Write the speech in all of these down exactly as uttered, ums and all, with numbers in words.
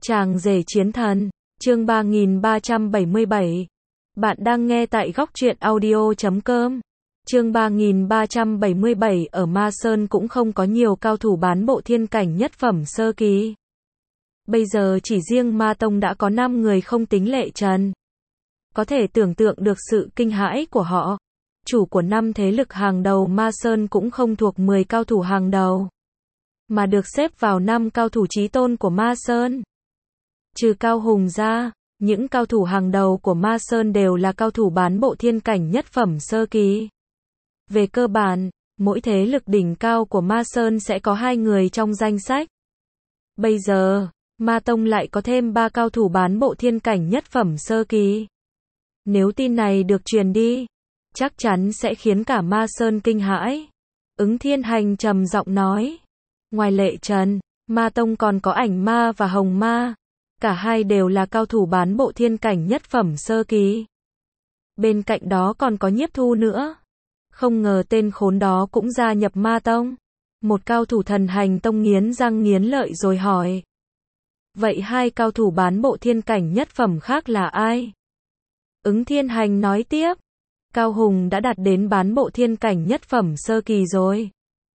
Chàng rể chiến thần, chương ba nghìn ba trăm bảy mươi bảy. Bạn đang nghe tại góc truyện audio chấm com. Chương ba nghìn ba trăm bảy mươi bảy. Ở Ma Sơn cũng không có nhiều cao thủ bán bộ thiên cảnh nhất phẩm sơ kỳ. Bây giờ chỉ riêng Ma Tông đã có năm người không tính Lệ Trần. Có thể tưởng tượng được sự kinh hãi của họ. Chủ của năm thế lực hàng đầu Ma Sơn cũng không thuộc mười cao thủ hàng đầu, mà được xếp vào năm cao thủ chí tôn của Ma Sơn. Trừ Cao Hùng ra, những cao thủ hàng đầu của Ma Sơn đều là cao thủ bán bộ thiên cảnh nhất phẩm sơ kỳ. Về cơ bản, mỗi thế lực đỉnh cao của Ma Sơn sẽ có hai người trong danh sách. Bây giờ, Ma Tông lại có thêm ba cao thủ bán bộ thiên cảnh nhất phẩm sơ kỳ. Nếu tin này được truyền đi, chắc chắn sẽ khiến cả Ma Sơn kinh hãi. Ứng Thiên Hành trầm giọng nói, ngoài Lệ Trần, Ma Tông còn có Ảnh Ma và Hồng Ma. Cả hai đều là cao thủ bán bộ thiên cảnh nhất phẩm sơ kỳ. Bên cạnh đó còn có Nhiếp Thu nữa. Không ngờ tên khốn đó cũng gia nhập Ma Tông. Một cao thủ Thần Hành Tông nghiến răng nghiến lợi rồi hỏi, vậy hai cao thủ bán bộ thiên cảnh nhất phẩm khác là ai? Ứng Thiên Hành nói tiếp, Cao Hùng đã đạt đến bán bộ thiên cảnh nhất phẩm sơ kỳ rồi.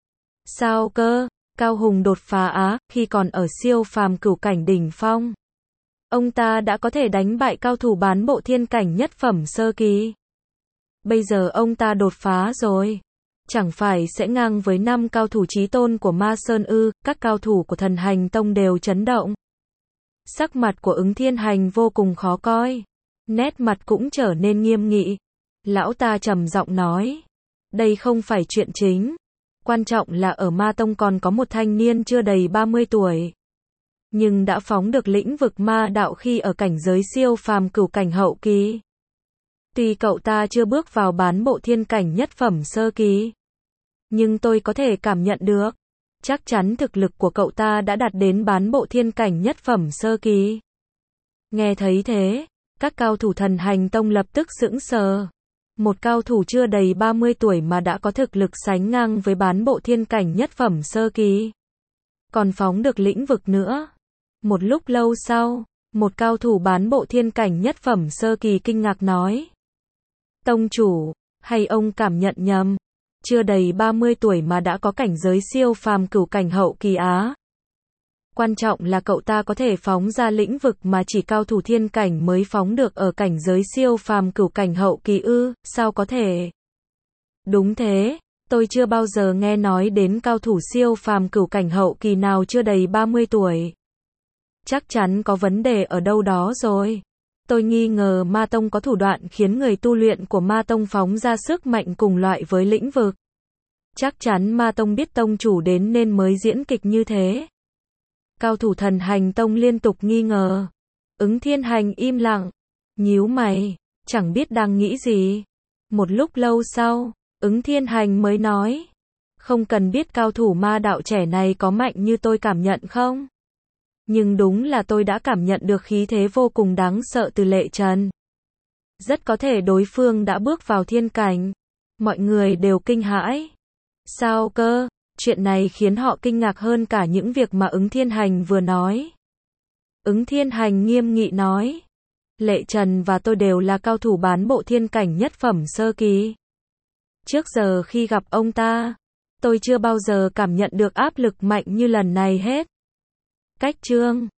Sao cơ? Cao Hùng đột phá á, khi còn ở siêu phàm cửu cảnh đỉnh phong, ông ta đã có thể đánh bại cao thủ bán bộ thiên cảnh nhất phẩm sơ kỳ. Bây giờ ông ta đột phá rồi, chẳng phải sẽ ngang với năm cao thủ chí tôn của Ma Sơn ư? Các cao thủ của Thần Hành Tông đều chấn động. Sắc mặt của Ứng Thiên Hành vô cùng khó coi, nét mặt cũng trở nên nghiêm nghị. Lão ta trầm giọng nói, đây không phải chuyện chính. Quan trọng là ở Ma Tông còn có một thanh niên chưa đầy ba mươi tuổi, nhưng đã phóng được lĩnh vực ma đạo khi ở cảnh giới siêu phàm cửu cảnh hậu kỳ. Tuy cậu ta chưa bước vào bán bộ thiên cảnh nhất phẩm sơ kỳ, nhưng tôi có thể cảm nhận được, chắc chắn thực lực của cậu ta đã đạt đến bán bộ thiên cảnh nhất phẩm sơ kỳ. Nghe thấy thế, các cao thủ Thần Hành Tông lập tức sững sờ. Một cao thủ chưa đầy ba mươi tuổi mà đã có thực lực sánh ngang với bán bộ thiên cảnh nhất phẩm sơ kỳ, còn phóng được lĩnh vực nữa. Một lúc lâu sau, một cao thủ bán bộ thiên cảnh nhất phẩm sơ kỳ kinh ngạc nói, tông chủ, hay ông cảm nhận nhầm, chưa đầy ba mươi tuổi mà đã có cảnh giới siêu phàm cửu cảnh hậu kỳ á. Quan trọng là cậu ta có thể phóng ra lĩnh vực mà chỉ cao thủ thiên cảnh mới phóng được ở cảnh giới siêu phàm cửu cảnh hậu kỳ ư? Sao có thể? Đúng thế, tôi chưa bao giờ nghe nói đến cao thủ siêu phàm cửu cảnh hậu kỳ nào chưa đầy ba mươi tuổi. Chắc chắn có vấn đề ở đâu đó rồi. Tôi nghi ngờ Ma Tông có thủ đoạn khiến người tu luyện của Ma Tông phóng ra sức mạnh cùng loại với lĩnh vực. Chắc chắn Ma Tông biết tông chủ đến nên mới diễn kịch như thế. Cao thủ Thần Hành Tông liên tục nghi ngờ. Ứng Thiên Hành im lặng, nhíu mày, chẳng biết đang nghĩ gì. Một lúc lâu sau, Ứng Thiên Hành mới nói, không cần biết cao thủ ma đạo trẻ này có mạnh như tôi cảm nhận không? Nhưng đúng là tôi đã cảm nhận được khí thế vô cùng đáng sợ từ Lệ Trần. Rất có thể đối phương đã bước vào thiên cảnh. Mọi người đều kinh hãi. Sao cơ? Chuyện này khiến họ kinh ngạc hơn cả những việc mà Ứng Thiên Hành vừa nói. Ứng Thiên Hành nghiêm nghị nói, Lệ Trần và tôi đều là cao thủ bán bộ thiên cảnh nhất phẩm sơ kỳ. Trước giờ khi gặp ông ta, tôi chưa bao giờ cảm nhận được áp lực mạnh như lần này hết. Cách chương